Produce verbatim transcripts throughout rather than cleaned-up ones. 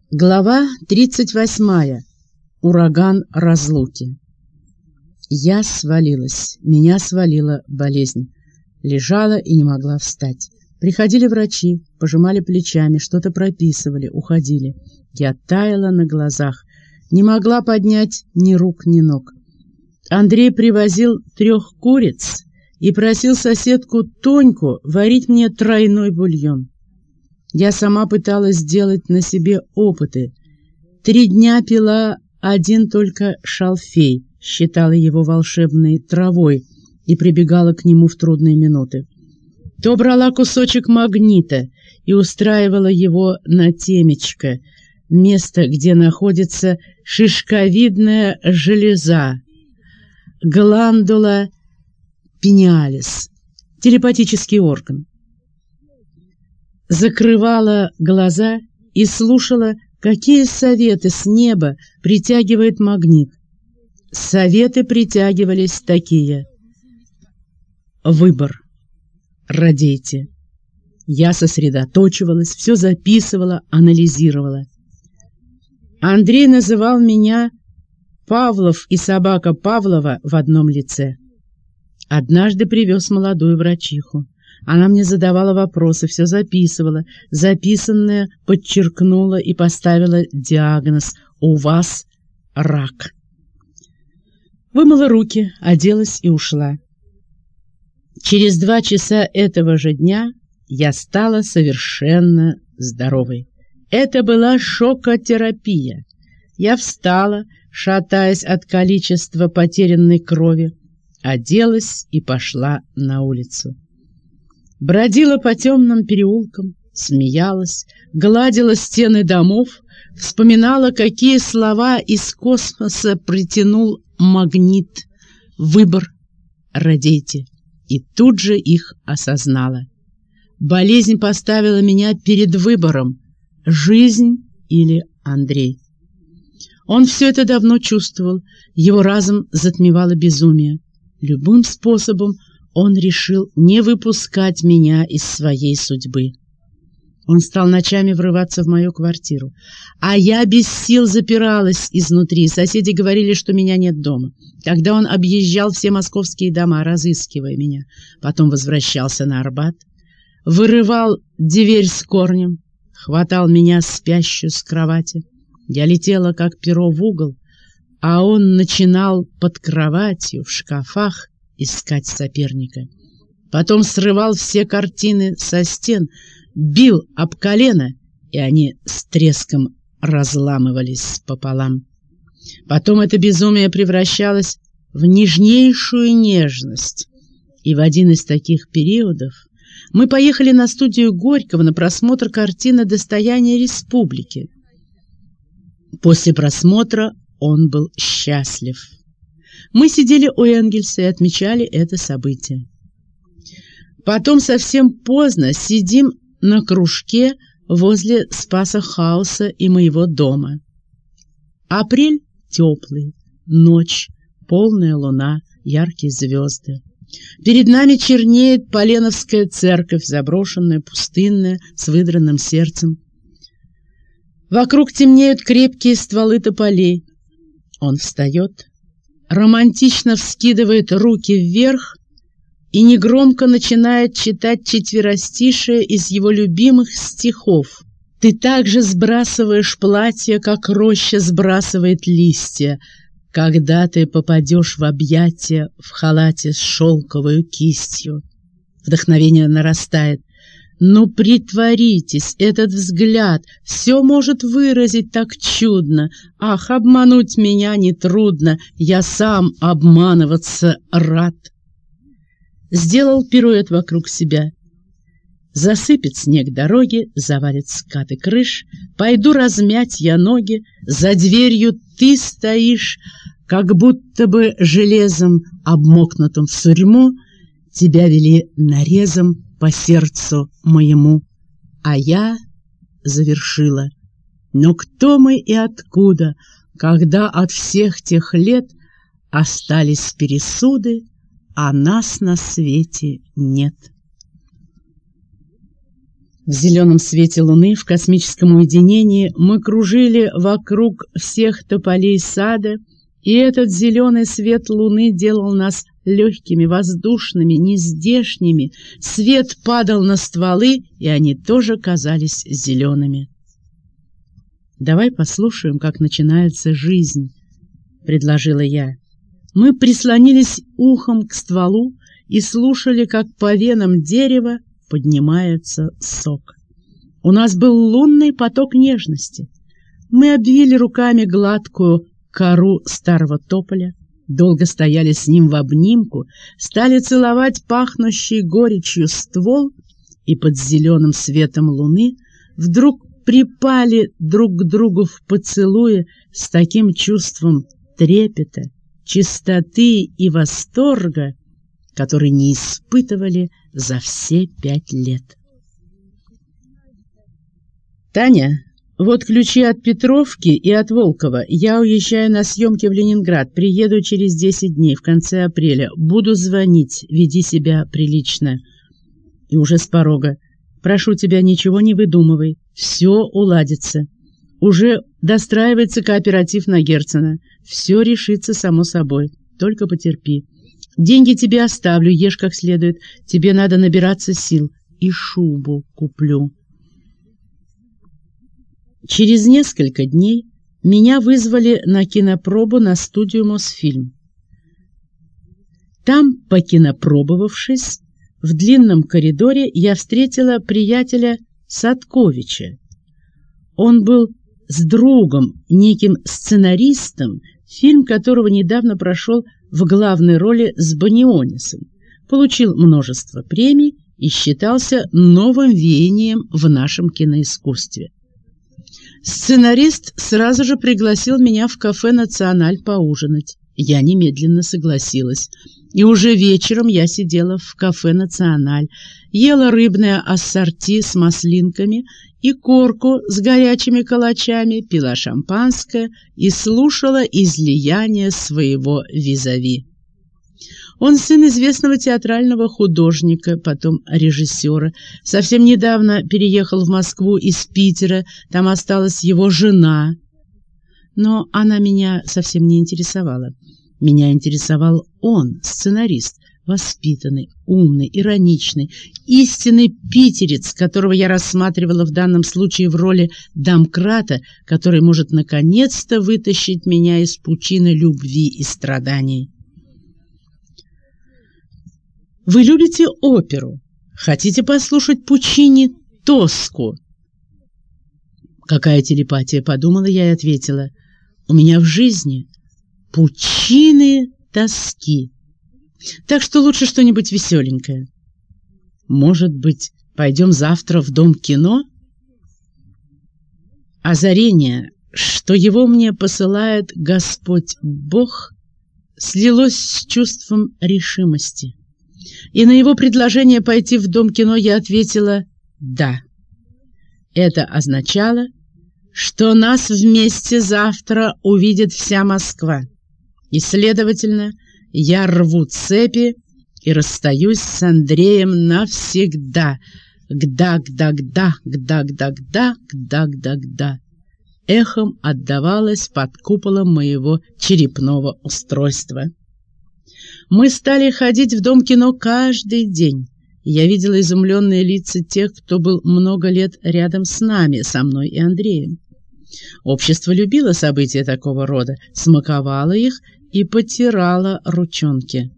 Глава тридцать восьмая. Ураган разлуки. Я свалилась, меня свалила болезнь. Лежала и не могла встать. Приходили врачи, пожимали плечами, что-то прописывали, уходили. Я таяла на глазах, не могла поднять ни рук, ни ног. Андрей привозил трех куриц и просил соседку Тоньку варить мне тройной бульон. Я сама пыталась сделать на себе опыты. Три дня пила один только шалфей, считала его волшебной травой и прибегала к нему в трудные минуты. То брала кусочек магнита и устраивала его на темечко, место, где находится шишковидная железа, гландула пениалис, телепатический орган. Закрывала глаза и слушала, какие советы с неба притягивает магнит. Советы притягивались такие: выбор. Радейте. Я сосредоточивалась, все записывала, анализировала. Андрей называл меня Павлов и собака Павлова в одном лице. Однажды привез молодую врачиху. Она мне задавала вопросы, все записывала. Записанное подчеркнула и поставила диагноз: «У вас рак». Вымыла руки, оделась и ушла. Через два часа этого же дня я стала совершенно здоровой. Это была шокотерапия. Я встала, шатаясь от количества потерянной крови, оделась и пошла на улицу. Бродила по темным переулкам, смеялась, гладила стены домов, вспоминала, какие слова из космоса притянул магнит: выбор, радейте, и тут же их осознала. Болезнь поставила меня перед выбором: жизнь или Андрей. Он все это давно чувствовал, его разум затмевало безумие. Любым способом он решил не выпускать меня из своей судьбы. Он стал ночами врываться в мою квартиру, а я без сил запиралась изнутри. Соседи говорили, что меня нет дома. Тогда он объезжал все московские дома, разыскивая меня. Потом возвращался на Арбат, вырывал дверь с корнем, хватал меня спящую с кровати. Я летела, как перо, в угол, а он начинал под кроватью, в шкафах, искать соперника. Потом срывал все картины со стен, бил об колено, и они с треском разламывались пополам. Потом это безумие превращалось в нежнейшую нежность. И в один из таких периодов мы поехали на студию Горького на просмотр картины «Достояние республики». После просмотра он был счастлив. Мы сидели у Энгельса и отмечали это событие. Потом совсем поздно сидим на кружке возле Спаса Хауса и моего дома. Апрель теплый, ночь, полная луна, яркие звезды. Перед нами чернеет Поленовская церковь, заброшенная, пустынная, с выдранным сердцем. Вокруг темнеют крепкие стволы тополей. Он встает, романтично вскидывает руки вверх и негромко начинает читать четверостишие из его любимых стихов. «Ты также сбрасываешь платье, как роща сбрасывает листья, когда ты попадешь в объятия в халате с шелковой кистью». Вдохновение нарастает. «Ну, притворитесь, этот взгляд все может выразить так чудно. Ах, обмануть меня нетрудно, я сам обманываться рад». Сделал пируэт вокруг себя. Засыпет снег дороги, завалит скаты крыш. Пойду размять я ноги, за дверью ты стоишь, как будто бы железом, обмокнутым в сурьму, тебя вели нарезом по сердцу моему, а я завершила. Но кто мы и откуда, когда от всех тех лет остались пересуды, а нас на свете нет? В зеленом свете луны, в космическом уединении мы кружили вокруг всех тополей сада, и этот зеленый свет луны делал нас легкими, воздушными, нездешними. Свет падал на стволы, и они тоже казались зелеными. «Давай послушаем, как начинается жизнь», — предложила я. Мы прислонились ухом к стволу и слушали, как по венам дерева поднимается сок. У нас был лунный поток нежности. Мы обвили руками гладкую кору старого тополя, долго стояли с ним в обнимку, стали целовать пахнущий горечью ствол, и под зеленым светом луны вдруг припали друг к другу в поцелуе с таким чувством трепета, чистоты и восторга, который не испытывали за все пять лет. «Таня, вот ключи от Петровки и от Волкова. Я уезжаю на съемки в Ленинград. Приеду через десять дней, в конце апреля. Буду звонить. Веди себя прилично». И уже с порога: «Прошу тебя, ничего не выдумывай. Все уладится. Уже достраивается кооператив на Герцена. Все решится само собой. Только потерпи. Деньги тебе оставлю, ешь как следует. Тебе надо набираться сил. И шубу куплю». Через несколько дней меня вызвали на кинопробу на студию «Мосфильм». Там, покинопробовавшись, в длинном коридоре я встретила приятеля Садковича. Он был с другом, неким сценаристом, фильм которого недавно прошел в главной роли с Банионисом, получил множество премий и считался новым веянием в нашем киноискусстве. Сценарист сразу же пригласил меня в кафе «Националь» поужинать. Я немедленно согласилась. И уже вечером я сидела в кафе «Националь», ела рыбное ассорти с маслинками и корку с горячими калачами, пила шампанское и слушала излияние своего визави. Он сын известного театрального художника, потом режиссера. Совсем недавно переехал в Москву из Питера, там осталась его жена. Но она меня совсем не интересовала. Меня интересовал он, сценарист, воспитанный, умный, ироничный, истинный питерец, которого я рассматривала в данном случае в роли домкрата, который может наконец-то вытащить меня из пучины любви и страданий. «Вы любите оперу? Хотите послушать Пуччини «Тоску»?» «Какая телепатия?» — подумала я и ответила. «У меня в жизни пучины тоски. Так что лучше что-нибудь веселенькое. Может быть, пойдем завтра в Дом кино?» Озарение, что его мне посылает Господь Бог, слилось с чувством решимости. И на его предложение пойти в Дом кино я ответила «да». Это означало, что нас вместе завтра увидит вся Москва. И, следовательно, я рву цепи и расстаюсь с Андреем навсегда. Гда-гда-гда, гда-гда-гда, гда-гда-гда. Эхом отдавалось под куполом моего черепного устройства. Мы стали ходить в Дом кино каждый день. Я видела изумленные лица тех, кто был много лет рядом с нами, со мной и Андреем. Общество любило события такого рода, смаковало их и потирало ручонки.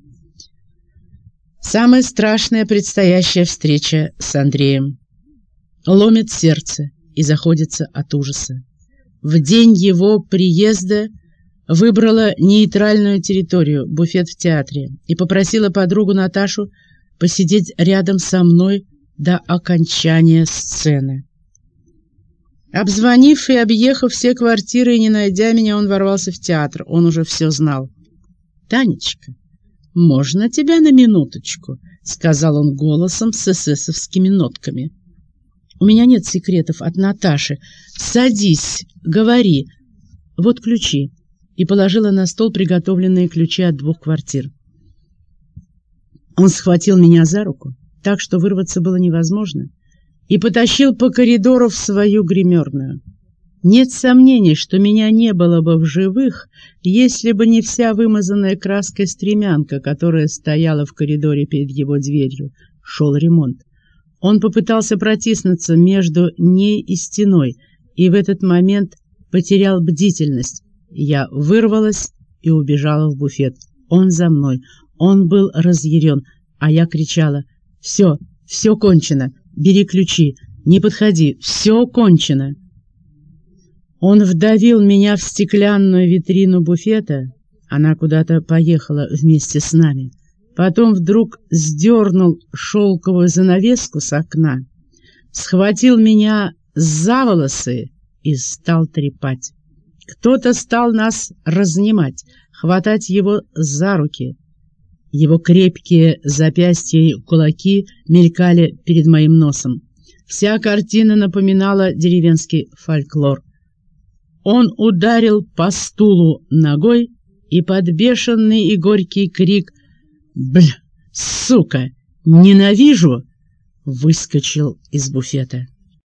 Самая страшная предстоящая встреча с Андреем. Ломит сердце и заходится от ужаса. В день его приезда выбрала нейтральную территорию, буфет в театре, и попросила подругу Наташу посидеть рядом со мной до окончания сцены. Обзвонив и объехав все квартиры и не найдя меня, он ворвался в театр. Он уже все знал. «Танечка, можно тебя на минуточку?» — сказал он голосом с эсэсовскими нотками. «У меня нет секретов от Наташи. Садись, говори. Вот ключи». И положила на стол приготовленные ключи от двух квартир. Он схватил меня за руку, так что вырваться было невозможно, и потащил по коридору в свою гримерную. Нет сомнений, что меня не было бы в живых, если бы не вся вымазанная краской стремянка, которая стояла в коридоре перед его дверью. Шел ремонт. Он попытался протиснуться между ней и стеной, и в этот момент потерял бдительность. Я вырвалась и убежала в буфет. Он за мной. Он был разъярен, а я кричала: «Все, все кончено, бери ключи, не подходи, все кончено». Он вдавил меня в стеклянную витрину буфета, она куда-то поехала вместе с нами. Потом вдруг сдернул шелковую занавеску с окна, схватил меня за волосы и стал трепать. Кто-то стал нас разнимать, хватать его за руки. Его крепкие запястья и кулаки мелькали перед моим носом. Вся картина напоминала деревенский фольклор. Он ударил по стулу ногой, и под бешеный и горький крик «Бля, сука, ненавижу!» выскочил из буфета.